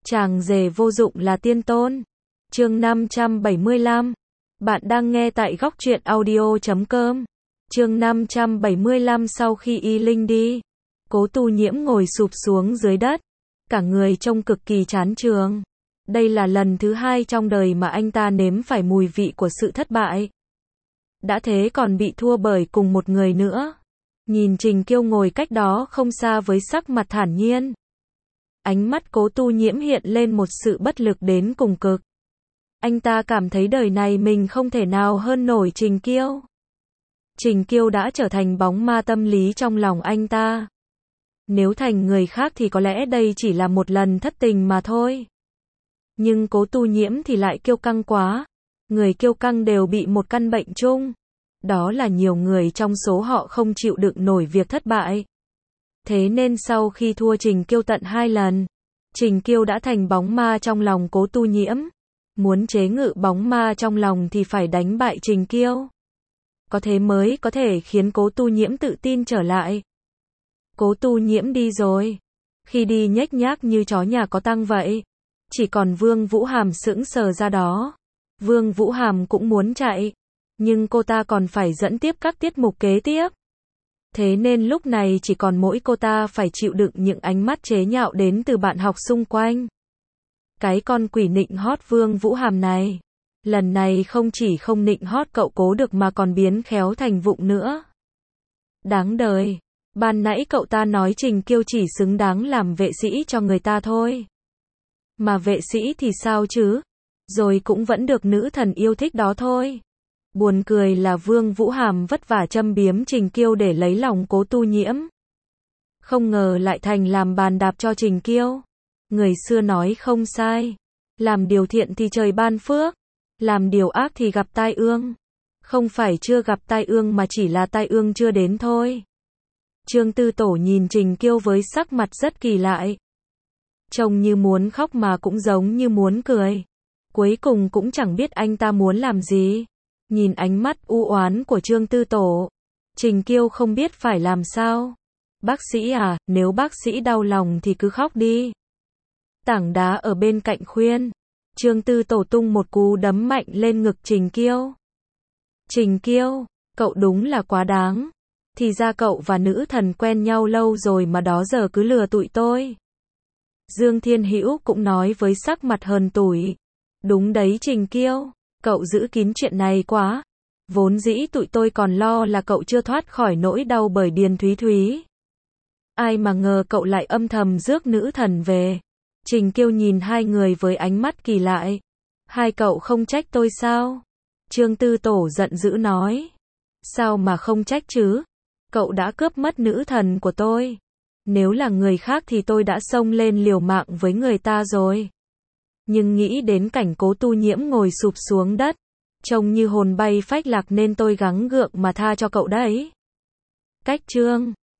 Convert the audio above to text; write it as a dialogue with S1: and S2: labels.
S1: Chàng rể vô dụng là tiên tôn. Chương 575. Bạn đang nghe tại góc truyện audio.com. Chương 575. Sau khi Y Linh đi, Cố Tu Nhiễm ngồi sụp xuống dưới đất, cả người trông cực kỳ chán chường. Đây là lần thứ hai trong đời mà anh ta nếm phải mùi vị của sự thất bại. Đã thế còn bị thua bởi cùng một người nữa. Nhìn Trình Kiêu ngồi cách đó không xa với sắc mặt thản nhiên. Ánh mắt Cố Tu Nhiễm hiện lên một sự bất lực đến cùng cực. Anh ta cảm thấy đời này mình không thể nào hơn nổi Trình Kiêu. Trình Kiêu đã trở thành bóng ma tâm lý trong lòng anh ta. Nếu thành người khác thì có lẽ đây chỉ là một lần thất tình mà thôi. Nhưng Cố Tu Nhiễm thì lại kiêu căng quá. Người kiêu căng đều bị một căn bệnh chung. Đó là nhiều người trong số họ không chịu đựng nổi việc thất bại. Thế nên sau khi thua Trình Kiêu tận 2 lần, Trình Kiêu đã thành bóng ma trong lòng Cố Tu Nhiễm. Muốn chế ngự bóng ma trong lòng thì phải đánh bại Trình Kiêu. Có thế mới có thể khiến Cố Tu Nhiễm tự tin trở lại. Cố Tu Nhiễm đi rồi. Khi đi nhếch nhác như chó nhà có tang vậy. Chỉ còn Vương Vũ Hàm sững sờ ra đó. Vương Vũ Hàm cũng muốn chạy, nhưng cô ta còn phải dẫn tiếp các tiết mục kế tiếp. Thế nên lúc này chỉ còn mỗi cô ta phải chịu đựng những ánh mắt chế nhạo đến từ bạn học xung quanh. Cái con quỷ nịnh hót Vương Vũ Hàm này, lần này không chỉ không nịnh hót cậu Cố được mà còn biến khéo thành vụng nữa. Đáng đời, ban nãy cậu ta nói Trình Kiêu chỉ xứng đáng làm vệ sĩ cho người ta thôi. Mà vệ sĩ thì sao chứ? Rồi cũng vẫn được nữ thần yêu thích đó thôi. Buồn cười là Vương Vũ Hàm vất vả châm biếm Trình Kiêu để lấy lòng Cố Tu Nhiễm. Không ngờ lại thành làm bàn đạp cho Trình Kiêu. Người xưa nói không sai. Làm điều thiện thì trời ban phước. Làm điều ác thì gặp tai ương. Không phải chưa gặp tai ương mà chỉ là tai ương chưa đến thôi. Trương Tư Tổ nhìn Trình Kiêu với sắc mặt rất kỳ lạ. Trông như muốn khóc mà cũng giống như muốn cười. Cuối cùng cũng chẳng biết anh ta muốn làm gì. Nhìn ánh mắt u oán của Trương Tư Tổ, Trình Kiêu không biết phải làm sao. Bác sĩ à, nếu bác sĩ đau lòng thì cứ khóc đi. Tảng đá ở bên cạnh khuyên. Trương Tư Tổ tung một cú đấm mạnh lên ngực Trình Kiêu. Trình Kiêu, cậu đúng là quá đáng. Thì ra cậu và nữ thần quen nhau lâu rồi mà đó giờ cứ lừa tụi tôi. Dương Thiên Hữu cũng nói với sắc mặt hờn tủi. Đúng đấy Trình Kiêu, cậu giữ kín chuyện này quá. Vốn dĩ tụi tôi còn lo là cậu chưa thoát khỏi nỗi đau bởi Điền Thúy Thúy. Ai mà ngờ cậu lại âm thầm rước nữ thần về. Trình Kiêu nhìn hai người với ánh mắt kỳ lạ. Hai cậu không trách tôi sao? Trương Tư Tổ giận dữ nói. Sao mà không trách chứ? Cậu đã cướp mất nữ thần của tôi. Nếu là người khác thì tôi đã xông lên liều mạng với người ta rồi. Nhưng nghĩ đến cảnh Cố Tu Nhiễm ngồi sụp xuống đất, trông như hồn bay phách lạc nên tôi gắng gượng mà tha cho cậu đấy. Cách chương